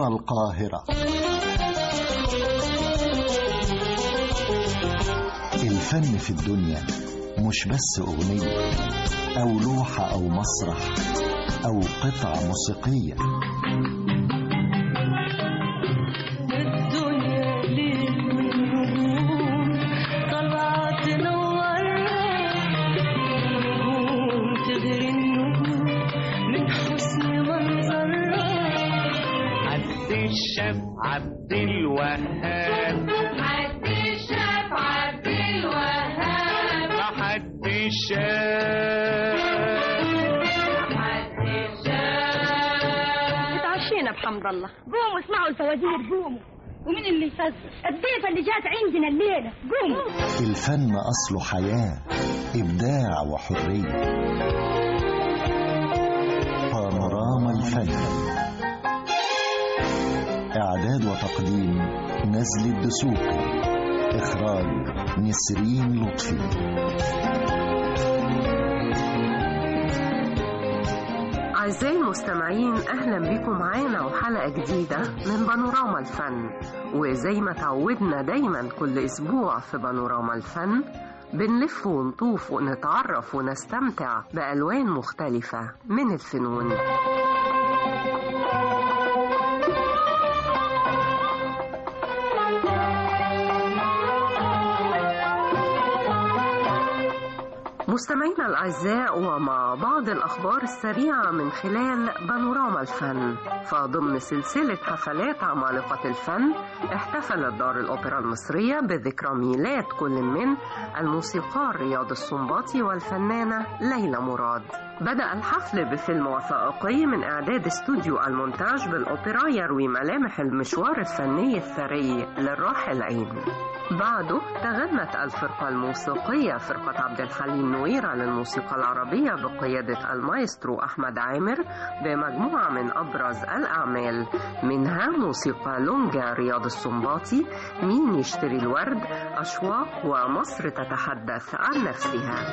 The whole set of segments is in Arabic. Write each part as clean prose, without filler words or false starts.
هنا القاهرة. الفن في الدنيا مش بس أغنية أو لوحة أو مسرح أو قطعة موسيقية. الدنيا ليل والنجوم طلعت تنورها، النجوم تغري النجوم من حسن منظرها. عبد الشاف عبد الوهاب، عبد الشاف عبد الوهاب، عبد الشاف اتعشينا بحمد الله. قوموا اسمعوا الفوازير، قوموا. ومين اللي يفزر؟ الضيفة اللي جات عندنا الليلة. قوموا. الفن أصله حياة، إبداع وحرية. بانوراما الفن، إعداد وتقديم نزل الدسوقي، إخراج نسرين لطفي. أعزائي المستمعين، أهلا بكم معانا وحلقة جديدة من بانوراما الفن. وزي ما تعودنا دايما كل أسبوع في بانوراما الفن بنلف ونطوف ونتعرف ونستمتع بألوان مختلفة من الفنون. مستمعينا الأعزاء، ومع بعض الأخبار السريعة من خلال بانوراما الفن، فضمن سلسلة حفلات عمالقة الفن احتفلت دار الأوبرا المصرية بذكرى ميلاد كل من الموسيقار رياض السنباطي والفنانة ليلى مراد. بدأ الحفل بفيلم وثائقي من إعداد استوديو المونتاج بالأوبرا يروي ملامح المشوار الفني الثري للراحل عين. بعده تغنت الفرقة الموسيقية فرقة عبد الحليم نويرة للموسيقى العربية بقيادة المايسترو أحمد عامر بمجموعة من أبرز الأعمال، منها موسيقى لونجا رياض السنباطي، مين يشتري الورد، أشواق، ومصر تتحدث عن نفسها.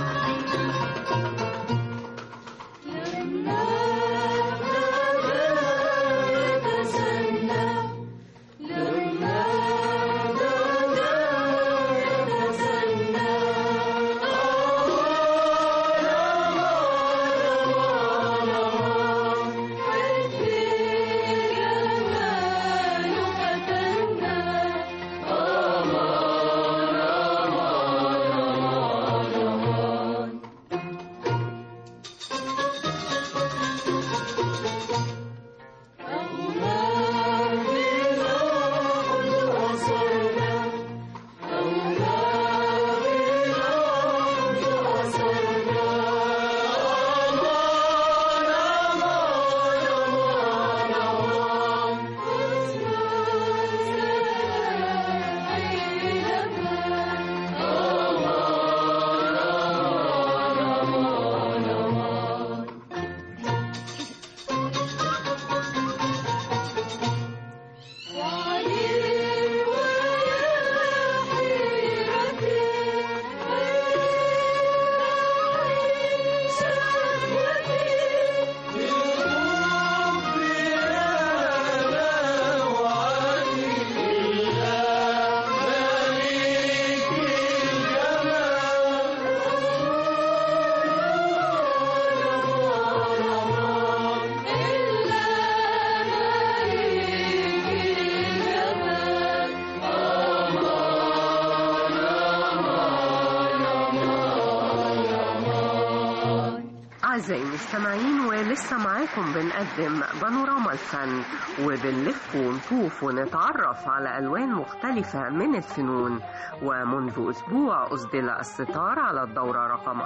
أعزائي المستمعين، ولسه معاكم بنقدم بانوراما الفن، وبنلف ونطوف ونتعرف على ألوان مختلفة من الفنون. ومنذ أسبوع أسدل الستار على الدورة رقم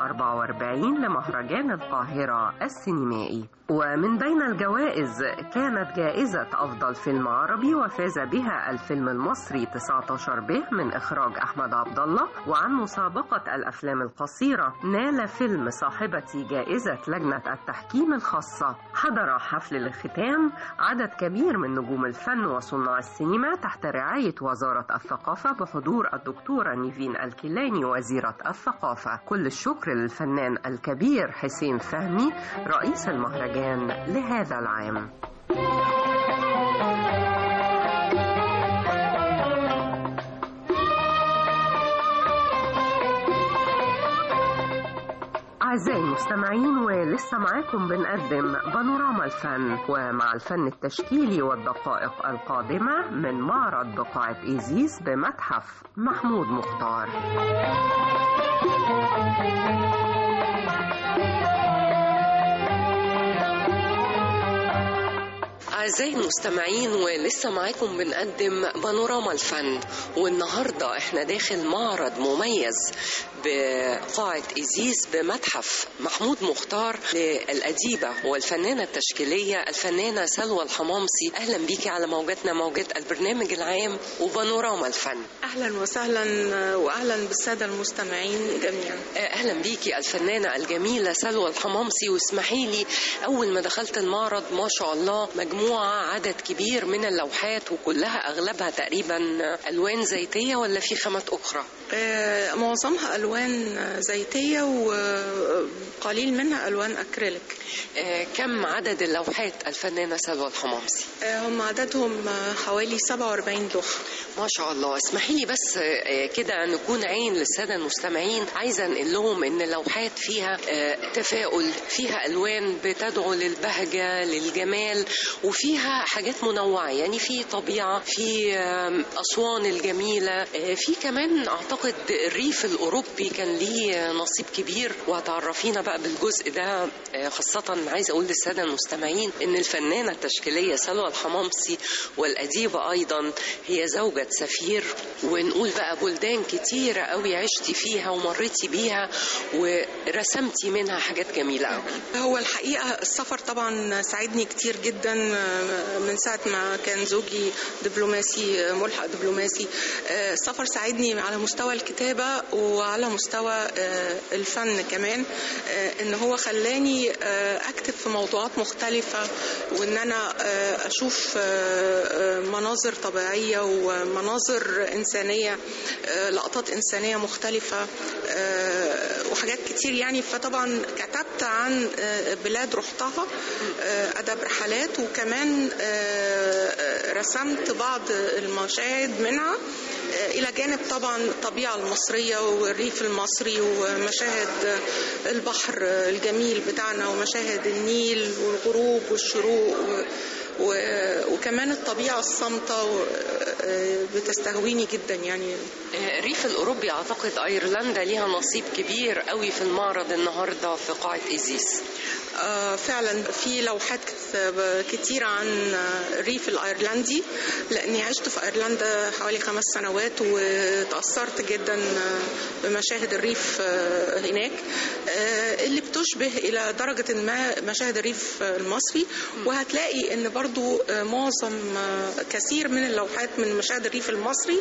44 لمهرجان القاهرة السينمائي، ومن بين الجوائز كانت جائزة أفضل فيلم عربي، وفاز بها الفيلم المصري 19 به من إخراج أحمد عبد الله. وعن مسابقة الأفلام القصيرة نال فيلم صاحبتي جائزة لجنة التحكيم الخاصة. حضر حفل الختام عدد كبير من نجوم الفن وصناع السينما تحت رعاية وزارة الثقافة بحضور الدكتورة نيفين الكيلاني وزيرة الثقافة. كل الشكر للفنان الكبير حسين فهمي رئيس المهرجان لهذا العام. أعزائي المستمعين، ولسه معاكم بنقدم بانوراما الفن، ومع الفن التشكيلي والدقائق القادمة من معرض بقاعة إيزيس بمتحف محمود مختار. أعزائي المستمعين، ولسه معاكم بنقدم بانوراما الفن، والنهاردة احنا داخل معرض مميز بقاعة إيزيس بمتحف محمود مختار للأديبة والفنانة التشكيلية الفنانة سلوى الحمامصي. أهلا بيكي على موجتنا، موجة البرنامج العام وبانوراما الفن. أهلا وسهلا، وأهلا بالسادة المستمعين جميعا. أهلا بيكي الفنانة الجميلة سلوى الحمامصي. واسمحي لي، أول ما دخلت المعرض ما شاء الله مجموعة عدد كبير من اللوحات، وكلها أغلبها تقريبا ألوان زيتية ولا في خامات أخرى؟ معظمها ألوان زيتية وقليل منها ألوان أكريليك. كم عدد اللوحات الفنانة سلوى الحمامصي؟ هم عددهم حوالي 47 لوحة. ما شاء الله. اسمحي لي بس كده نكون عين للسادة المستمعين، عايزة نقول لهم إن اللوحات فيها تفاؤل، فيها ألوان بتدعو للبهجة للجمال، وفيها حاجات منوعة، يعني في طبيعة، في أسوان الجميلة، في كمان أعتقد الريف الأوروبي كان ليه نصيب كبير، وهتعرفينا بقى بالجزء ده. خاصة عايزة أقول للسادة المستمعين إن الفنانة التشكيلية سلوى الحمامصي والأديبة أيضا هي زوجة سفير، ونقول بقى بلدان كتيرة قوي عشتي فيها ومرتي بيها ورسمتي منها حاجات جميلة قوي. هو الحقيقة السفر طبعا ساعدني كتير جدا من ساعة ما كان زوجي دبلوماسي، ملحق دبلوماسي. السفر ساعدني على مستوى الكتابة وعلى مستوى الفن كمان، ان هو خلاني اكتب في موضوعات مختلفة، وان انا اشوف مناظر طبيعية ومناظر انسانية، لقطات انسانية مختلفة وحاجات كتير يعني. فطبعا كتبت عن بلاد رحتها، أدب رحلات، وكمان رسمت بعض المشاهد منها، إلى جانب طبعا الطبيعة المصرية والريف المصري ومشاهد البحر الجميل بتاعنا ومشاهد النيل والغروب والشروق وكمان الطبيعة الصامتة بتستهويني جدا يعني. الريف الأوروبي أعتقد أيرلندا ليها نصيب كبير قوي في المعرض النهاردة في قاعة إيزيس. فعلا في لوحات كتير عن الريف الأيرلندي، لأني عشت في أيرلندا حوالي 5 سنوات وتأثرت جدا بمشاهد الريف هناك، اللي بتشبه إلى درجة ما مشاهد الريف المصري. وهتلاقي أن برضو معظم كثير من اللوحات من مشاهد الريف المصري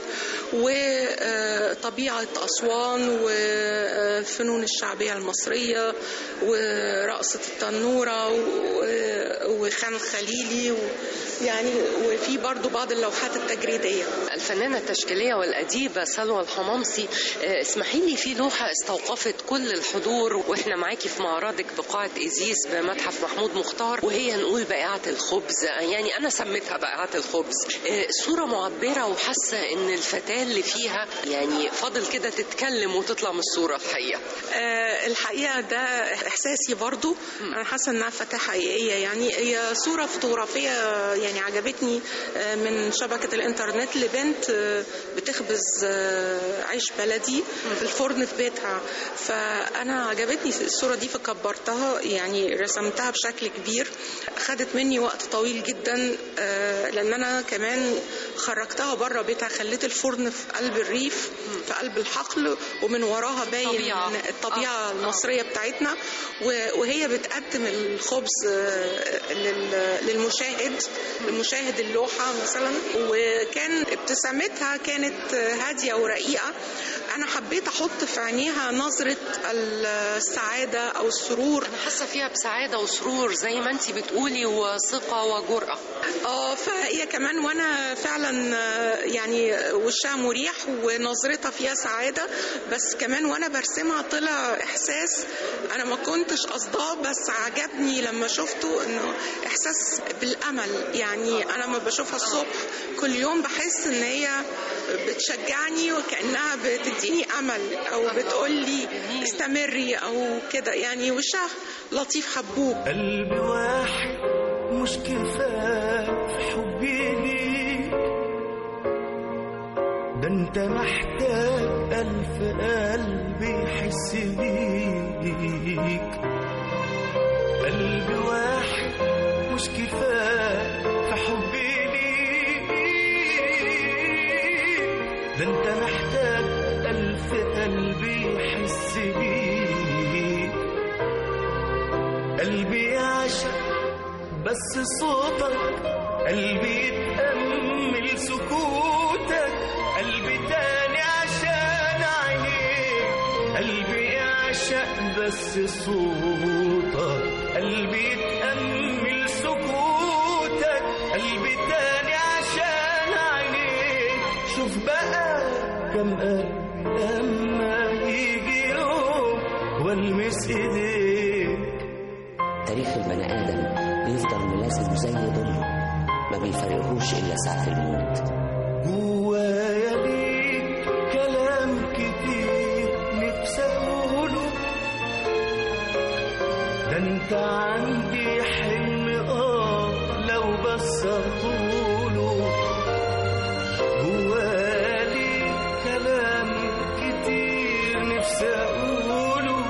وطبيعة أسوان والفنون الشعبية المصرية ورقصة التنورة وخان خليلي يعني، وفي برضو بعض اللوحات التجريدية. الفنانة التشكيلية والأديبة سلوى الحمامصي، اسمحي لي في لوحة استوقفت كل الحضور واحنا معاكي في معرضك بقاعة إيزيس بمتحف محمود مختار، وهي نقول بائعة الخبز، يعني أنا سميتها بائعة الخبز. صورة معبرة، وحاسة إن الفتاة اللي فيها يعني فاضل كده تتكلم وتطلع من الصورة. الحقيقة ده إحساسي برضو، أنا حاسة إنها فتاة حقيقية يعني. هي صورة فوتوغرافية يعني عجبتني من شبكة الإنترنت لبنت بتخبز عيش بلدي في الفرن في بيتها، فأنا عجبتني الصورة دي فكبرتها يعني، رسمتها بشكل كبير. خدت مني وقت طويل جدا لأن أنا كمان خرجتها بره بيتها، خليت الفرن في قلب الريف في قلب الحقل، ومن وراها باين الطبيعة المصرية بتاعتنا، وهي بتقدم الخبز للمشاهد اللوحة مثلا، وكان ابتسامتها كانت هادية ورقيقة. أنا حبيت أحط في عينيها نظرة السعادة أو السرور. أنا حاسة فيها بسعادة وسرور زي ما أنتي بتقولي، وثقة وجرأة. فهي كمان، وأنا فعلا يعني وشها مريح ونظرتها فيها سعادة، بس كمان وأنا برسمها طلع إحساس أنا ما كنتش قصداه، بس عجبني لما شفته، إنه إحساس بالأمل. يعني أنا لما بشوفها الصبح كل يوم بحس إن هي بتشجعني وكأنها بتديني امل او بتقول لي استمري او كده، يعني وشها لطيف حبوب. قلب واحد مش كفاية في حبي ليك، ده انت محتاج 1000 قلب يحس بيك. قلب واحد مش كفاية في حبي ليك، ده انت محتاج 1000 قلب يحس بيك. قلبي يعشق بس صوتك، قلبي يتأمل سكوتك، قلبي تاني عشان عينيك. قلبي يعشق بس صوتك، قلبي يتأمل سكوتك، قلبي تاني عشان عينيك. شوف بقى كم قلبي لما يجي يوم والمس ايديك. تاريخ البني آدم بيفضل ملازم زي ظله، ما بيفرقهوش إلا ساعة الموت. جوايا ليك كلام كتير نفسي أقوله، ده أنت عندي حلم لو بس أطوله. جوايا ليك كلام كتير نفسي أقوله،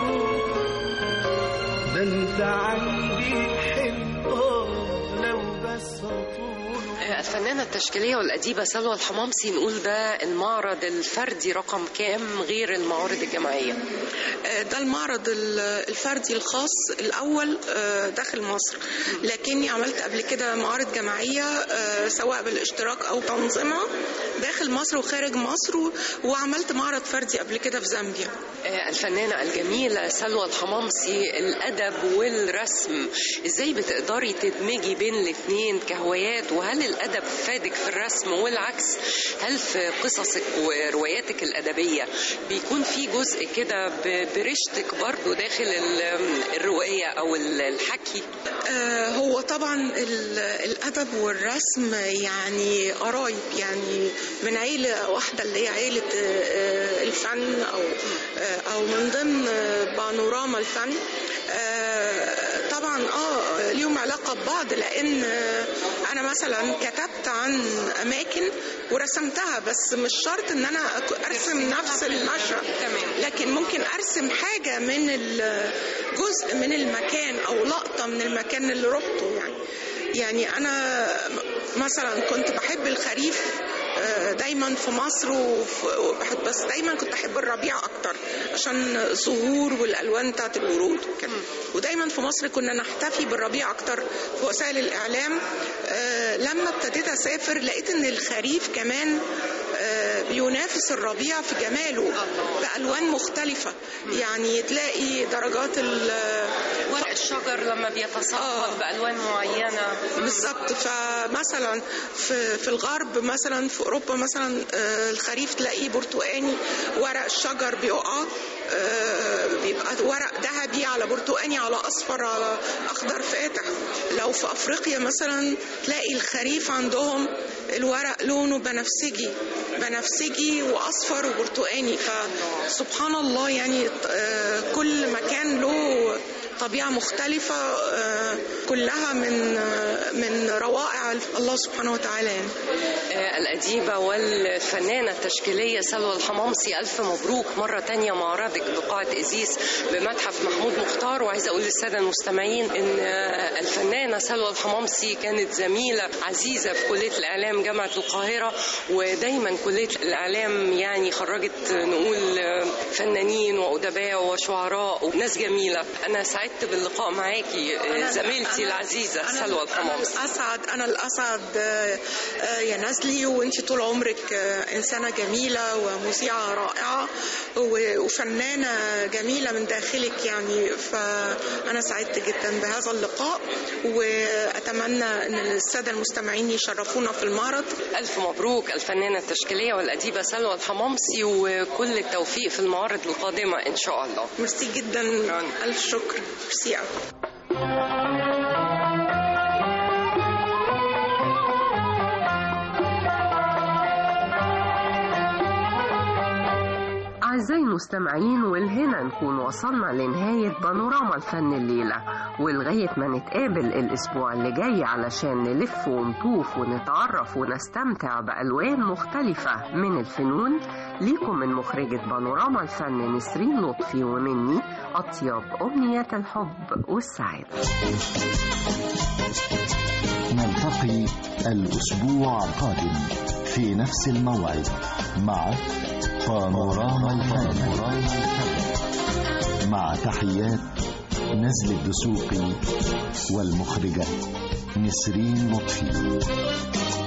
ده أنت عندي حلم لو بس أطوله. الفنانة التشكيلية والأديبة سلوى الحمامسي، نقول ده المعرض الفردي رقم كام غير المعارض الجماعية؟ ده المعرض الفردي الخاص الأول داخل مصر، لكني عملت قبل كده معارض جماعية سواء بالاشتراك أو تنظيمها داخل مصر وخارج مصر، وعملت معرض فردي قبل كده في زامبيا. الفنانة الجميلة سلوى الحمامسي، الأدب والرسم إزاي بتقدري تدمجي بين الاثنين كهوايات؟ وهل الأدب فادك في الرسم والعكس؟ هل في قصصك ورواياتك الأدبية بيكون في جزء كده برشتك برضو داخل الرواية أو الحكي؟ هو طبعا الأدب والرسم يعني قرايب، يعني من عيلة واحدة اللي هي عيلة الفن أو من ضمن بانوراما الفن. طبعا ليهم علاقة ببعض، لأن أنا مثلا كتبت عن أماكن ورسمتها، بس مش شرط إن أنا أرسم نفس المشهد، لكن ممكن أرسم حاجة من جزء من المكان أو لقطة من المكان اللي رحته. يعني أنا مثلا كنت بحب الخريف دايما في مصر، بس دايما كنت احب الربيع اكتر عشان الزهور والالوان بتاعت الورود وكده. ودايما في مصر كنا نحتفي بالربيع اكتر في وسائل الاعلام. لما ابتديت اسافر لقيت ان الخريف كمان بينافس الربيع في جماله بألوان مختلفة. يعني تلاقي درجات ورق الشجر لما بيتصفد بألوان معينة بالظبط. فمثلا في الغرب، مثلا في أوروبا مثلا الخريف تلاقيه برتقاني، ورق الشجر بيقع بيبقى ورق ذهبي على برتقاني على أصفر على أخضر فاتح. لو في أفريقيا مثلا تلاقي الخريف عندهم الورق لونه بنفسجي وأصفر وبرتقاني. فسبحان الله، يعني كل مكان له طبيعة مختلفة، كلها من روائع الله سبحانه وتعالى. الأديبة والفنانة التشكيلية سلوى الحمامسي، ألف مبروك مرة تانية معرضك بقاعة إزيس بمتحف محمود مختار. وعايزة أقول للسادة المستمعين إن الفنانة سلوى الحمامسي كانت زميلة عزيزة في كلية الإعلام جامعة القاهرة، ودايما كلية الإعلام يعني خرجت نقول فنانين وأدباء وشعراء وناس جميلة. أنا سعدت باللقاء معاكي زميلتي العزيزة سلوى الحمامسي. أنا الأسعد يا نازلي، وانتي طول عمرك إنسانة جميلة ومذيعة رائعة وفنانة جميلة من داخلك. يعني فأنا سعدت جدا بهذا اللقاء، وأتمنى أن السادة المستمعين يشرفونا في المعرض. ألف مبروك الفنانة التشكيلية والأديبة سلوى الحمامسي، وكل التوفيق في المعارض القادمة إن شاء الله. ميرسي جدا، ألف شكر. ميرسي. أعزائي المستمعين، والهنا نكون وصلنا لنهاية بانوراما الفن الليلة، ولغاية ما نتقابل الأسبوع اللي جاي علشان نلف ونطوف ونتعرف ونستمتع بألوان مختلفة من الفنون. ليكم من مخرجة بانوراما الفن نسرين لطفي، ومني أطيب أمنيات الحب والسعادة. نلتقي الأسبوع القادم في نفس الموعد مع بانوراما الفن، مع تحيات نزل الدسوقي والمخرجة نسرين لطفي.